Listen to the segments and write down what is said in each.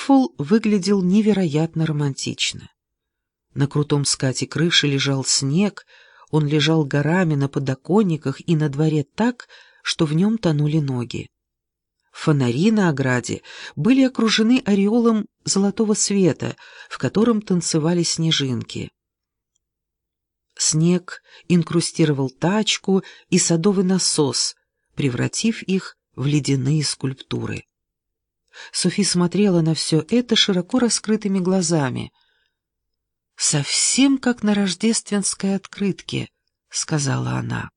Нофл выглядел невероятно романтично. На крутом скате крыши лежал снег, он лежал горами на подоконниках и на дворе так, что в нем тонули ноги. Фонари на ограде были окружены ореолом золотого света, в котором танцевали снежинки. Снег инкрустировал тачку и садовый насос, превратив их в ледяные скульптуры. Софи смотрела на все это широко раскрытыми глазами. «Совсем как на рождественской открытке», — сказала она.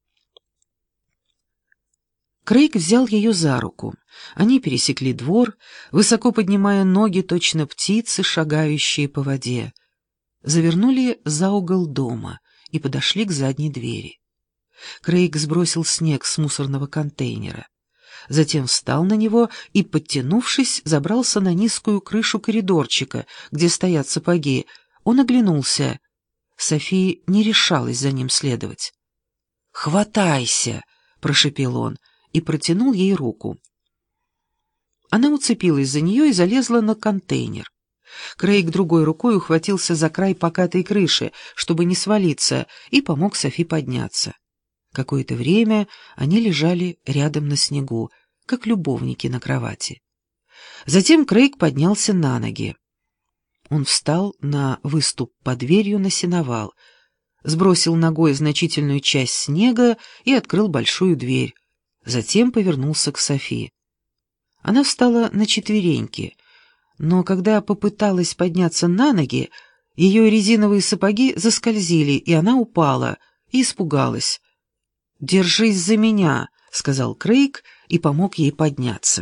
Крейг взял ее за руку. Они пересекли двор, высоко поднимая ноги, точно птицы, шагающие по воде. Завернули за угол дома и подошли к задней двери. Крейг сбросил снег с мусорного контейнера. Затем встал на него и, подтянувшись, забрался на низкую крышу коридорчика, где стоят сапоги. Он оглянулся. София не решалась за ним следовать. «Хватайся!» — прошепел он и протянул ей руку. Она уцепилась за нее и залезла на контейнер. Крейг другой рукой ухватился за край покатой крыши, чтобы не свалиться, и помог Софи подняться. Какое-то время они лежали рядом на снегу, как любовники на кровати. Затем Крейг поднялся на ноги. Он встал на выступ под дверью на сеновал, сбросил ногой значительную часть снега и открыл большую дверь. Затем повернулся к Софи. Она встала на четвереньки, но когда попыталась подняться на ноги, ее резиновые сапоги заскользили, и она упала и испугалась. «Держись за меня», — сказал Крейг и помог ей подняться.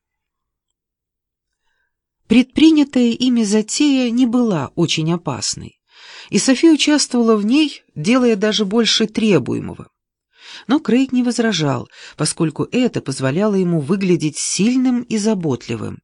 Предпринятая ими затея не была очень опасной, и Софи участвовала в ней, делая даже больше требуемого. Но Крейг не возражал, поскольку это позволяло ему выглядеть сильным и заботливым.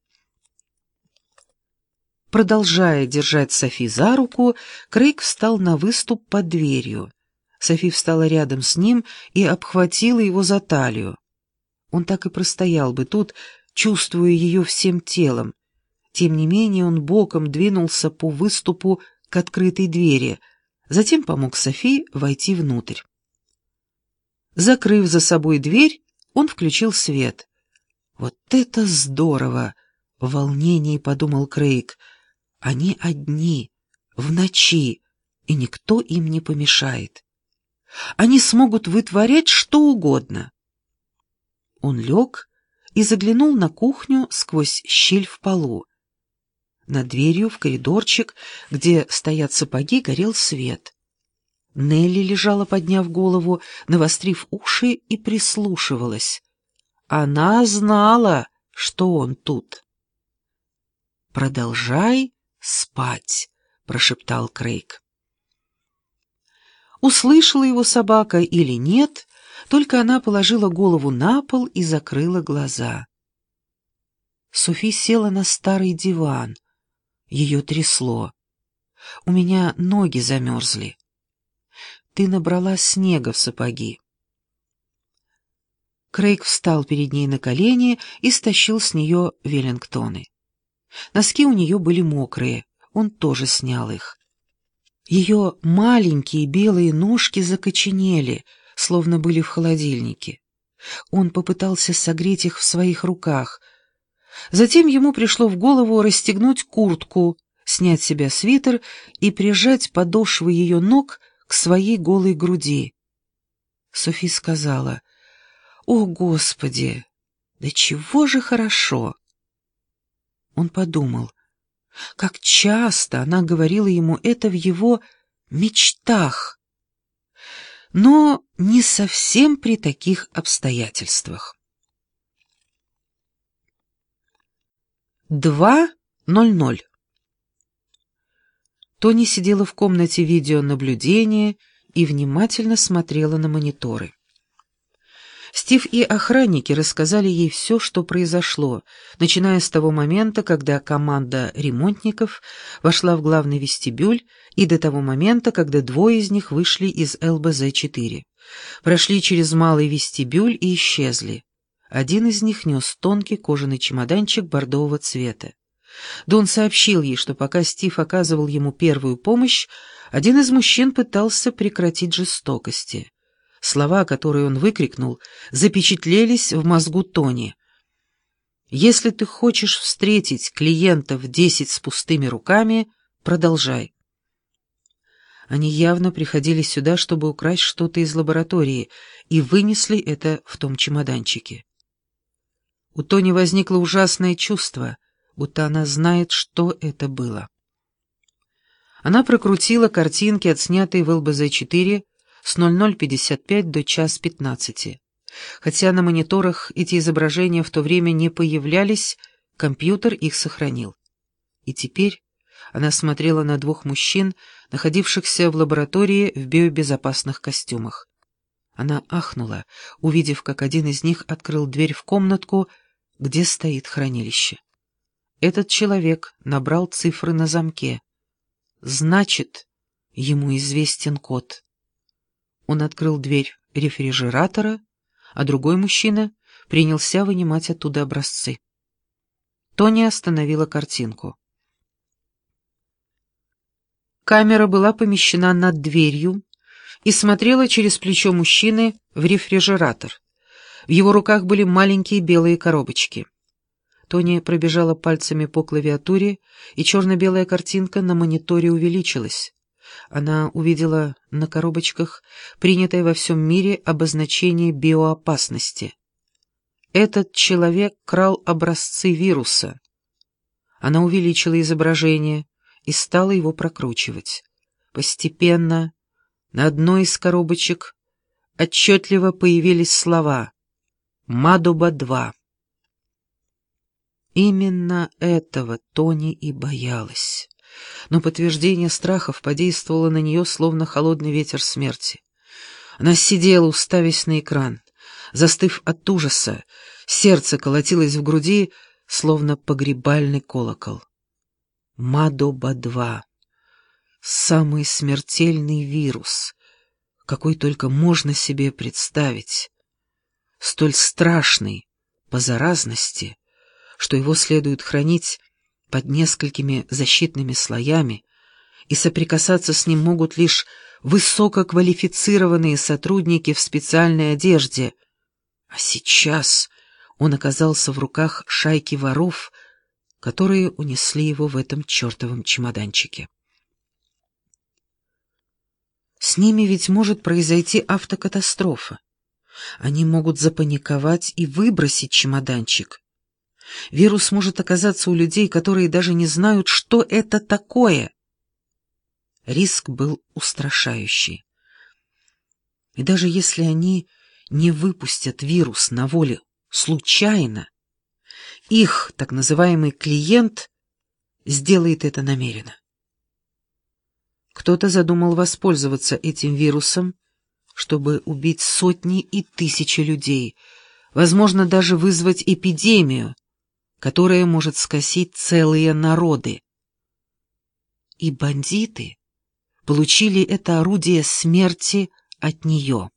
Продолжая держать Софи за руку, Крейг встал на выступ под дверью. Софи встала рядом с ним и обхватила его за талию. Он так и простоял бы тут, чувствуя ее всем телом. Тем не менее он боком двинулся по выступу к открытой двери, затем помог Софи войти внутрь. Закрыв за собой дверь, он включил свет. «Вот это здорово!» — в волнении подумал Крейг. «Они одни, в ночи, и никто им не помешает. Они смогут вытворять что угодно». Он лег и заглянул на кухню сквозь щель в полу. Над дверью в коридорчик, где стоят сапоги, горел свет. Нелли лежала, подняв голову, навострив уши, и прислушивалась. Она знала, что он тут. «Продолжай спать», — прошептал Крейг. Услышала его собака или нет, только она положила голову на пол и закрыла глаза. Софи села на старый диван. Ее трясло. «У меня ноги замерзли. Ты набрала снега в сапоги». Крейг встал перед ней на колени и стащил с нее веллингтоны. Носки у нее были мокрые, он тоже снял их. Ее маленькие белые ножки закоченели, словно были в холодильнике. Он попытался согреть их в своих руках. Затем ему пришло в голову расстегнуть куртку, снять с себя свитер и прижать подошвы ее ног к своей голой груди. Софи сказала: «О, Господи, да чего же хорошо!» Он подумал, как часто она говорила ему это в его мечтах, но не совсем при таких обстоятельствах. 2:00. Тони сидела в комнате видеонаблюдения и внимательно смотрела на мониторы. Стив и охранники рассказали ей все, что произошло, начиная с того момента, когда команда ремонтников вошла в главный вестибюль, и до того момента, когда двое из них вышли из ЛБЗ-4, прошли через малый вестибюль и исчезли. Один из них нес тонкий кожаный чемоданчик бордового цвета. Дон сообщил ей, что пока Стив оказывал ему первую помощь, один из мужчин пытался прекратить жестокости. Слова, которые он выкрикнул, запечатлелись в мозгу Тони. «Если ты хочешь встретить клиентов 10 с пустыми руками, продолжай». Они явно приходили сюда, чтобы украсть что-то из лаборатории, и вынесли это в том чемоданчике. У Тони возникло ужасное чувство, будто она знает, что это было. Она прокрутила картинки, отснятые в ЛБЗ-4, с 00:55 до 1:15. Хотя на мониторах эти изображения в то время не появлялись, компьютер их сохранил. И теперь она смотрела на двух мужчин, находившихся в лаборатории в биобезопасных костюмах. Она ахнула, увидев, как один из них открыл дверь в комнатку, где стоит хранилище. Этот человек набрал цифры на замке. Значит, ему известен код. Он открыл дверь рефрижератора, а другой мужчина принялся вынимать оттуда образцы. Тони остановила картинку. Камера была помещена над дверью и смотрела через плечо мужчины в рефрижератор. В его руках были маленькие белые коробочки. Тони пробежала пальцами по клавиатуре, и черно-белая картинка на мониторе увеличилась. Она увидела на коробочках принятое во всем мире обозначение биоопасности. Этот человек крал образцы вируса. Она увеличила изображение и стала его прокручивать. Постепенно на одной из коробочек отчетливо появились слова «Мадоба-2». Именно этого Тони и боялась. Но подтверждение страхов подействовало на нее, словно холодный ветер смерти. Она сидела, уставясь на экран. Застыв от ужаса, сердце колотилось в груди, словно погребальный колокол. Мадоба-2. Самый смертельный вирус, какой только можно себе представить. Столь страшный по заразности, что его следует хранить под несколькими защитными слоями, и соприкасаться с ним могут лишь высококвалифицированные сотрудники в специальной одежде. А сейчас он оказался в руках шайки воров, которые унесли его в этом чертовом чемоданчике. С ними ведь может произойти автокатастрофа. Они могут запаниковать и выбросить чемоданчик. Вирус может оказаться у людей, которые даже не знают, что это такое. Риск был устрашающий. И даже если они не выпустят вирус на волю случайно, их так называемый клиент сделает это намеренно. Кто-то задумал воспользоваться этим вирусом, чтобы убить сотни и тысячи людей, возможно, даже вызвать эпидемию, которая может скосить целые народы. И бандиты получили это орудие смерти от нее.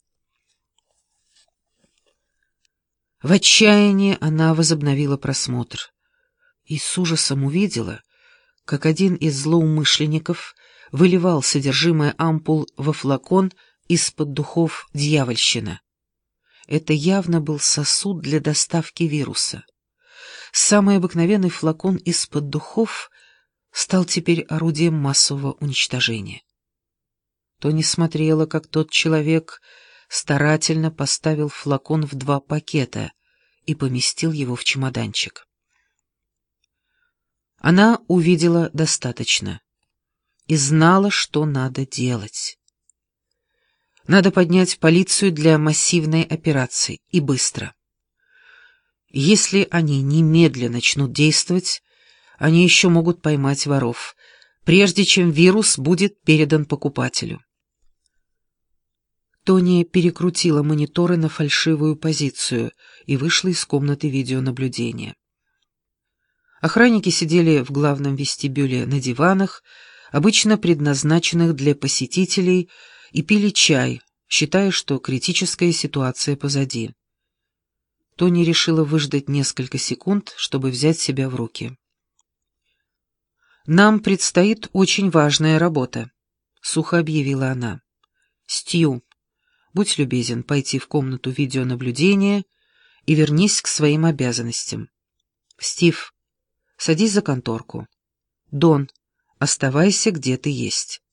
В отчаянии она возобновила просмотр и с ужасом увидела, как один из злоумышленников выливал содержимое ампул во флакон из-под духов «Дьявольщина». Это явно был сосуд для доставки вируса. Самый обыкновенный флакон из-под духов стал теперь орудием массового уничтожения. Тони смотрела, как тот человек старательно поставил флакон в 2 пакета и поместил его в чемоданчик. Она увидела достаточно и знала, что надо делать. Надо поднять полицию для массивной операции, и быстро. Если они немедленно начнут действовать, они еще могут поймать воров, прежде чем вирус будет передан покупателю. Тони перекрутила мониторы на фальшивую позицию и вышла из комнаты видеонаблюдения. Охранники сидели в главном вестибюле на диванах, обычно предназначенных для посетителей, и пили чай, считая, что критическая ситуация позади. Тони решила выждать несколько секунд, чтобы взять себя в руки. «Нам предстоит очень важная работа», — сухо объявила она. «Стью, будь любезен пойти в комнату видеонаблюдения и вернись к своим обязанностям. Стив, садись за конторку. Дон, оставайся, где ты есть».